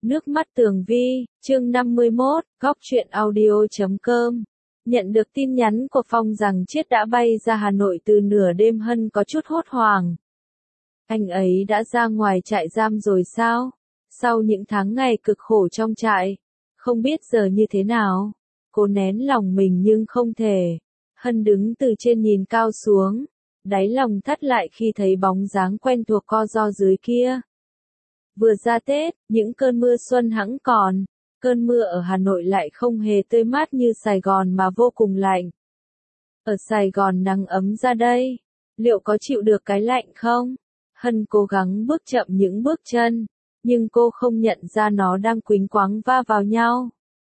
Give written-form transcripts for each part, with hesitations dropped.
Nước mắt Tường Vi, chương 51, góc truyện audio.com. Nhận được tin nhắn của Phong rằng Chiết đã bay ra Hà Nội từ nửa đêm, Hân có chút hốt hoảng. Anh ấy đã ra ngoài trại giam rồi sao? Sau những tháng ngày cực khổ trong trại, không biết giờ như thế nào. Cô nén lòng mình nhưng không thể. Hân đứng từ trên nhìn cao xuống, đáy lòng thắt lại khi thấy bóng dáng quen thuộc co ro dưới kia. Vừa ra Tết, những cơn mưa xuân hẵng còn, cơn mưa ở Hà Nội lại không hề tươi mát như Sài Gòn mà vô cùng lạnh. Ở Sài Gòn nắng ấm ra đây, liệu có chịu được cái lạnh không? Hân cố gắng bước chậm những bước chân, nhưng cô không nhận ra nó đang quýnh quáng va vào nhau.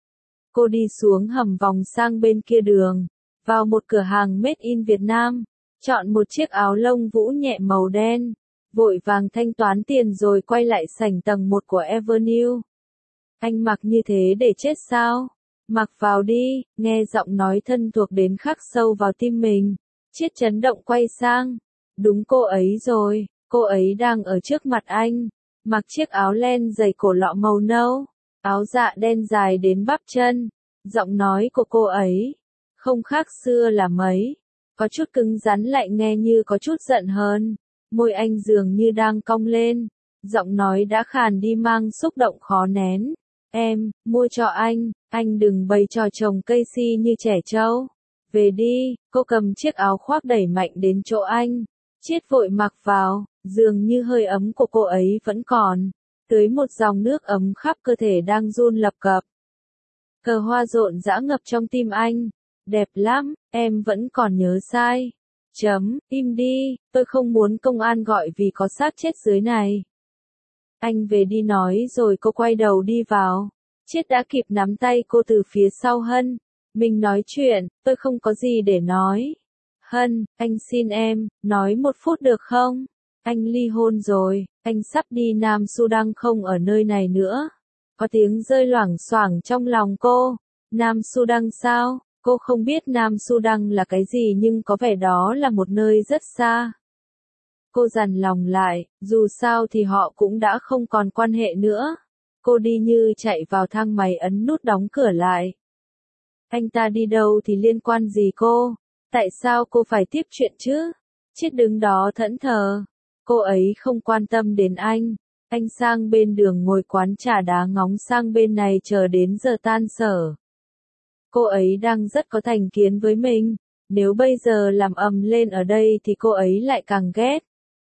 Cô đi xuống hầm vòng sang bên kia đường, vào một cửa hàng Made in Việt Nam, chọn một chiếc áo lông vũ nhẹ màu đen, vội vàng thanh toán tiền rồi quay lại sảnh tầng 1 của Avenue. Anh mặc như thế để chết sao? Mặc vào đi, nghe giọng nói thân thuộc đến khắc sâu vào tim mình. Chiết chấn động quay sang. Đúng cô ấy rồi, cô ấy đang ở trước mặt anh. Mặc chiếc áo len dày cổ lọ màu nâu, áo dạ đen dài đến bắp chân. Giọng nói của cô ấy không khác xưa là mấy, có chút cứng rắn lại nghe như có chút giận hờn. Môi anh dường như đang cong lên, giọng nói đã khàn đi mang xúc động khó nén. Em, mua cho anh đừng bày trò chồng cây si như trẻ trâu. Về đi, cô cầm chiếc áo khoác đẩy mạnh đến chỗ anh. Chiết vội mặc vào, dường như hơi ấm của cô ấy vẫn còn. Tưới một dòng nước ấm khắp cơ thể đang run lập cập. Cờ hoa rộn rã ngập trong tim anh. Đẹp lắm, em vẫn còn nhớ sai. Im đi, tôi không muốn công an gọi vì có xác chết dưới này. Anh về đi nói rồi cô quay đầu đi vào. Chiết đã kịp nắm tay cô từ phía sau Hân. Mình nói chuyện, tôi không có gì để nói. Hân, anh xin em, nói 1 phút được không? Anh ly hôn rồi, anh sắp đi Nam Sudan không ở nơi này nữa. Có tiếng rơi loảng xoảng trong lòng cô. Nam Sudan sao? Cô không biết Nam Sudan là cái gì nhưng có vẻ đó là một nơi rất xa. Cô dằn lòng lại, dù sao thì họ cũng đã không còn quan hệ nữa. Cô đi như chạy vào thang máy ấn nút đóng cửa lại. Anh ta đi đâu thì liên quan gì cô? Tại sao cô phải tiếp chuyện chứ? Chiết đứng đó thẫn thờ. Cô ấy không quan tâm đến anh. Anh sang bên đường ngồi quán trà đá ngóng sang bên này chờ đến giờ tan sở. Cô ấy đang rất có thành kiến với mình. Nếu bây giờ làm ầm lên ở đây thì cô ấy lại càng ghét.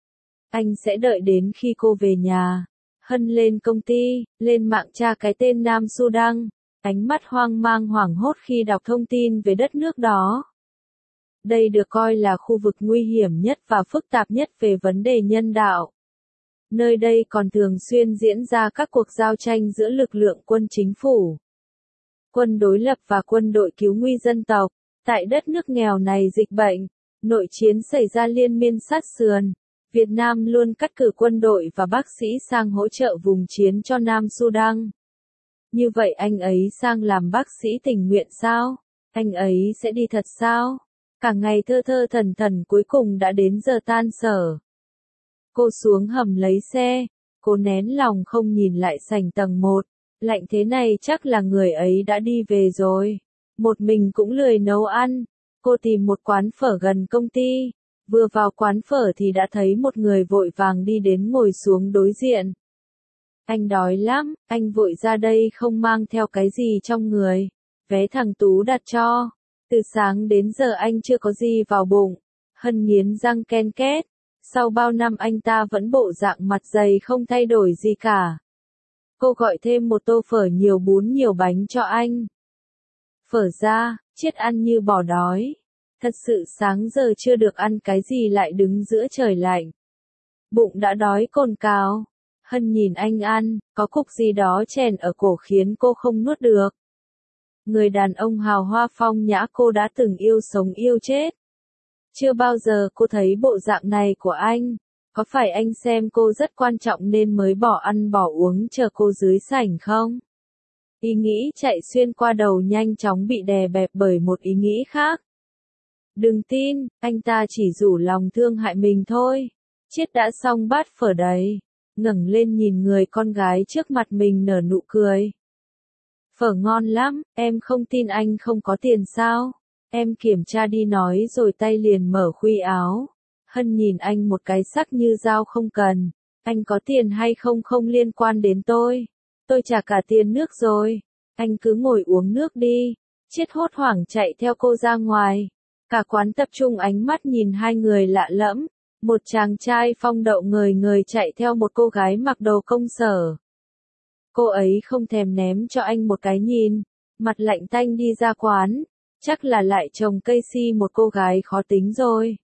Anh sẽ đợi đến khi cô về nhà. Hân lên công ty, lên mạng tra cái tên Nam Sudan. Ánh mắt hoang mang hoảng hốt khi đọc thông tin về đất nước đó. Đây được coi là khu vực nguy hiểm nhất và phức tạp nhất về vấn đề nhân đạo. Nơi đây còn thường xuyên diễn ra các cuộc giao tranh giữa lực lượng quân chính phủ, quân đối lập và quân đội cứu nguy dân tộc. Tại đất nước nghèo này dịch bệnh, nội chiến xảy ra liên miên sát sườn. Việt Nam luôn cắt cử quân đội và bác sĩ sang hỗ trợ vùng chiến cho Nam Sudan. Như vậy anh ấy sang làm bác sĩ tình nguyện sao? Anh ấy sẽ đi thật sao? Cả ngày thơ thơ thẩn thẩn cuối cùng đã đến giờ tan sở. Cô xuống hầm lấy xe, cô nén lòng không nhìn lại sảnh tầng 1. Lạnh thế này chắc là người ấy đã đi về rồi. Một mình cũng lười nấu ăn. Cô tìm một quán phở gần công ty. Vừa vào quán phở thì đã thấy một người vội vàng đi đến ngồi xuống đối diện. Anh đói lắm, anh vội ra đây không mang theo cái gì trong người. Vé thằng Tú đặt cho. Từ sáng đến giờ anh chưa có gì vào bụng. Hân nghiến răng ken két. Sau bao năm anh ta vẫn bộ dạng mặt dày không thay đổi gì cả. Cô gọi thêm một tô phở nhiều bún nhiều bánh cho anh. Phở ra, Chiết ăn như bỏ đói. Thật sự sáng giờ chưa được ăn cái gì lại đứng giữa trời lạnh. Bụng đã đói cồn cào. Hân nhìn anh ăn, có cục gì đó chèn ở cổ khiến cô không nuốt được. Người đàn ông hào hoa phong nhã cô đã từng yêu sống yêu chết. Chưa bao giờ cô thấy bộ dạng này của anh. Có phải anh xem cô rất quan trọng nên mới bỏ ăn bỏ uống chờ cô dưới sảnh không? Ý nghĩ chạy xuyên qua đầu nhanh chóng bị đè bẹp bởi một ý nghĩ khác. Đừng tin, anh ta chỉ rủ lòng thương hại mình thôi. Chiết đã xong bát phở đầy. ngẩng lên nhìn người con gái trước mặt mình nở nụ cười. Phở ngon lắm, em không tin anh không có tiền sao? Em kiểm tra đi nói rồi tay liền mở khuy áo. Hân nhìn anh một cái sắc như dao không cần. Anh có tiền hay không không liên quan đến tôi. Tôi trả cả tiền nước rồi. Anh cứ ngồi uống nước đi. Chiết hốt hoảng chạy theo cô ra ngoài. Cả quán tập trung ánh mắt nhìn hai người lạ lẫm. Một chàng trai phong đậu ngời ngời chạy theo một cô gái mặc đồ công sở. Cô ấy không thèm ném cho anh một cái nhìn. Mặt lạnh tanh đi ra quán. Chắc là lại chồng cây si một cô gái khó tính rồi.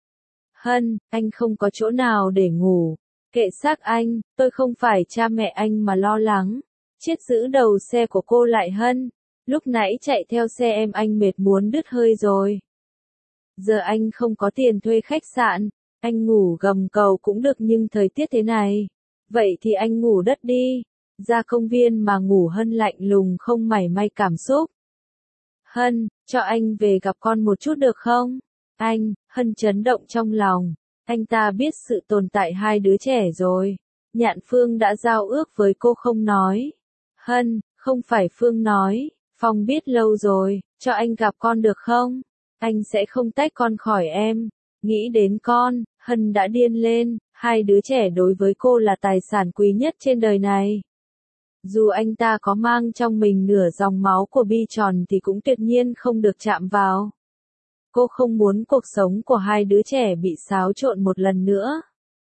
Hân, anh không có chỗ nào để ngủ. Kệ xác anh, tôi không phải cha mẹ anh mà lo lắng. Chiết giữ đầu xe của cô lại. Hân, lúc nãy chạy theo xe em anh mệt muốn đứt hơi rồi. Giờ anh không có tiền thuê khách sạn, anh ngủ gầm cầu cũng được nhưng thời tiết thế này. Vậy thì anh ngủ đất đi. Ra công viên mà ngủ. Hân lạnh lùng không mảy may cảm xúc. Hân, cho anh về gặp con một chút được không? Anh, Hân chấn động trong lòng. Anh ta biết sự tồn tại hai đứa trẻ rồi. Nhạn Phương đã giao ước với cô không nói. Hân, không phải Phương nói, Phong biết lâu rồi, cho anh gặp con được không? Anh sẽ không tách con khỏi em. Nghĩ đến con, Hân đã điên lên, hai đứa trẻ đối với cô là tài sản quý nhất trên đời này. Dù anh ta có mang trong mình nửa dòng máu của Bi Tròn thì cũng tuyệt nhiên không được chạm vào. Cô không muốn cuộc sống của hai đứa trẻ bị xáo trộn một lần nữa.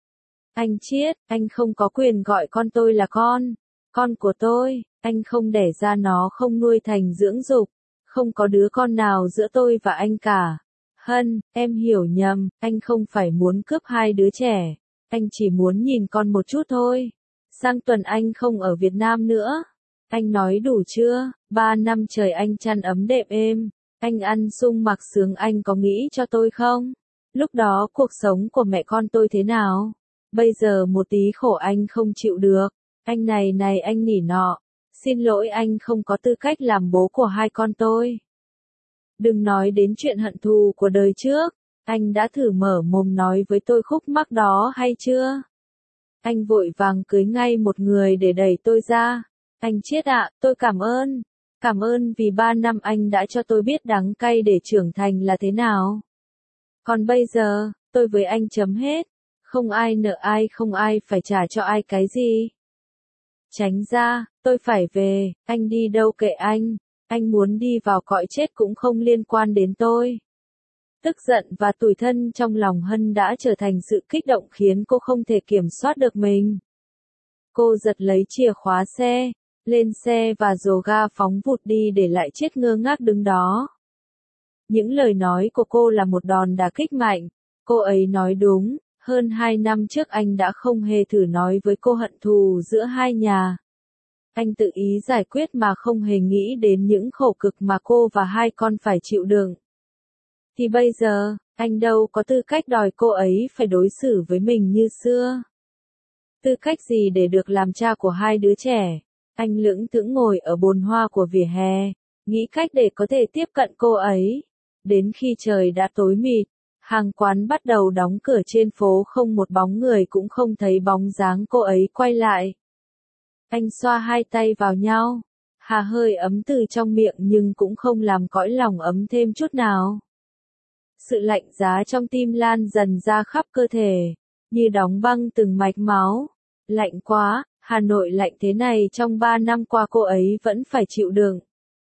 Anh Chiết, anh không có quyền gọi con tôi là con của tôi, anh không đẻ ra nó không nuôi thành dưỡng dục, không có đứa con nào giữa tôi và anh cả. Hân, em hiểu nhầm, anh không phải muốn cướp hai đứa trẻ, anh chỉ muốn nhìn con một chút thôi. Sang tuần anh không ở Việt Nam nữa. Anh nói đủ chưa? 3 năm trời anh chăn ấm đệm êm. Anh ăn sung mặc sướng, anh có nghĩ cho tôi không? Lúc đó cuộc sống của mẹ con tôi thế nào? Bây giờ một tí khổ anh không chịu được. Anh này anh nỉ nọ. Xin lỗi, anh không có tư cách làm bố của hai con tôi. Đừng nói đến chuyện hận thù của đời trước. Anh đã thử mở mồm nói với tôi khúc mắc đó hay chưa? Anh vội vàng cưới ngay một người để đẩy tôi ra. Anh Chiết ạ, tôi cảm ơn. Cảm ơn vì 3 năm anh đã cho tôi biết đắng cay để trưởng thành là thế nào. Còn bây giờ, tôi với anh chấm hết. Không ai nợ ai, không ai phải trả cho ai cái gì. Tránh ra, tôi phải về, anh đi đâu kệ anh muốn đi vào cõi chết cũng không liên quan đến tôi. Tức giận và tủi thân trong lòng Hân đã trở thành sự kích động khiến cô không thể kiểm soát được mình. Cô giật lấy chìa khóa xe, lên xe và dồ ga phóng vụt đi để lại Chiết ngơ ngác đứng đó. Những lời nói của cô là một đòn đả kích mạnh. Cô ấy nói đúng, hơn 2 năm trước anh đã không hề thử nói với cô hận thù giữa hai nhà. Anh tự ý giải quyết mà không hề nghĩ đến những khổ cực mà cô và hai con phải chịu đựng. Thì bây giờ, anh đâu có tư cách đòi cô ấy phải đối xử với mình như xưa. Tư cách gì để được làm cha của hai đứa trẻ? Anh lững thững ngồi ở bồn hoa của vỉa hè, nghĩ cách để có thể tiếp cận cô ấy. Đến khi trời đã tối mịt, hàng quán bắt đầu đóng cửa, trên phố không một bóng người, cũng không thấy bóng dáng cô ấy quay lại. Anh xoa hai tay vào nhau, hà hơi ấm từ trong miệng nhưng cũng không làm cõi lòng ấm thêm chút nào. Sự lạnh giá trong tim lan dần ra khắp cơ thể, như đóng băng từng mạch máu. Lạnh quá, Hà Nội lạnh thế này trong 3 năm qua cô ấy vẫn phải chịu đựng.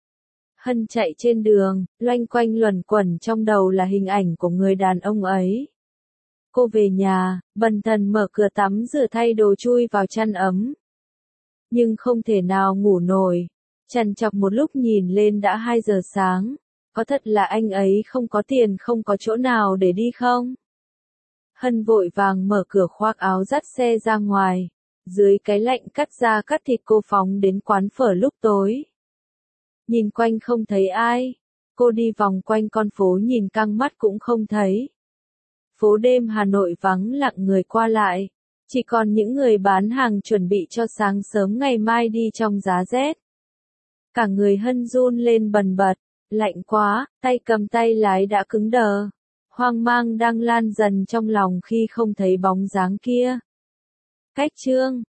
Hân chạy trên đường, loanh quanh luẩn quẩn trong đầu là hình ảnh của người đàn ông ấy. Cô về nhà, bần thần mở cửa tắm rửa thay đồ chui vào chăn ấm. Nhưng không thể nào ngủ nổi. Trằn trọc một lúc nhìn lên đã 2 giờ sáng. Có thật là anh ấy không có tiền, không có chỗ nào để đi không? Hân vội vàng mở cửa khoác áo dắt xe ra ngoài. Dưới cái lạnh cắt da cắt thịt cô phóng đến quán phở lúc tối. Nhìn quanh không thấy ai. Cô đi vòng quanh con phố nhìn căng mắt cũng không thấy. Phố đêm Hà Nội vắng lặng người qua lại. Chỉ còn những người bán hàng chuẩn bị cho sáng sớm ngày mai đi trong giá rét. Cả người Hân run lên bần bật. Lạnh quá, tay cầm tay lái đã cứng đờ. Hoang mang đang lan dần trong lòng khi không thấy bóng dáng kia. Cách chương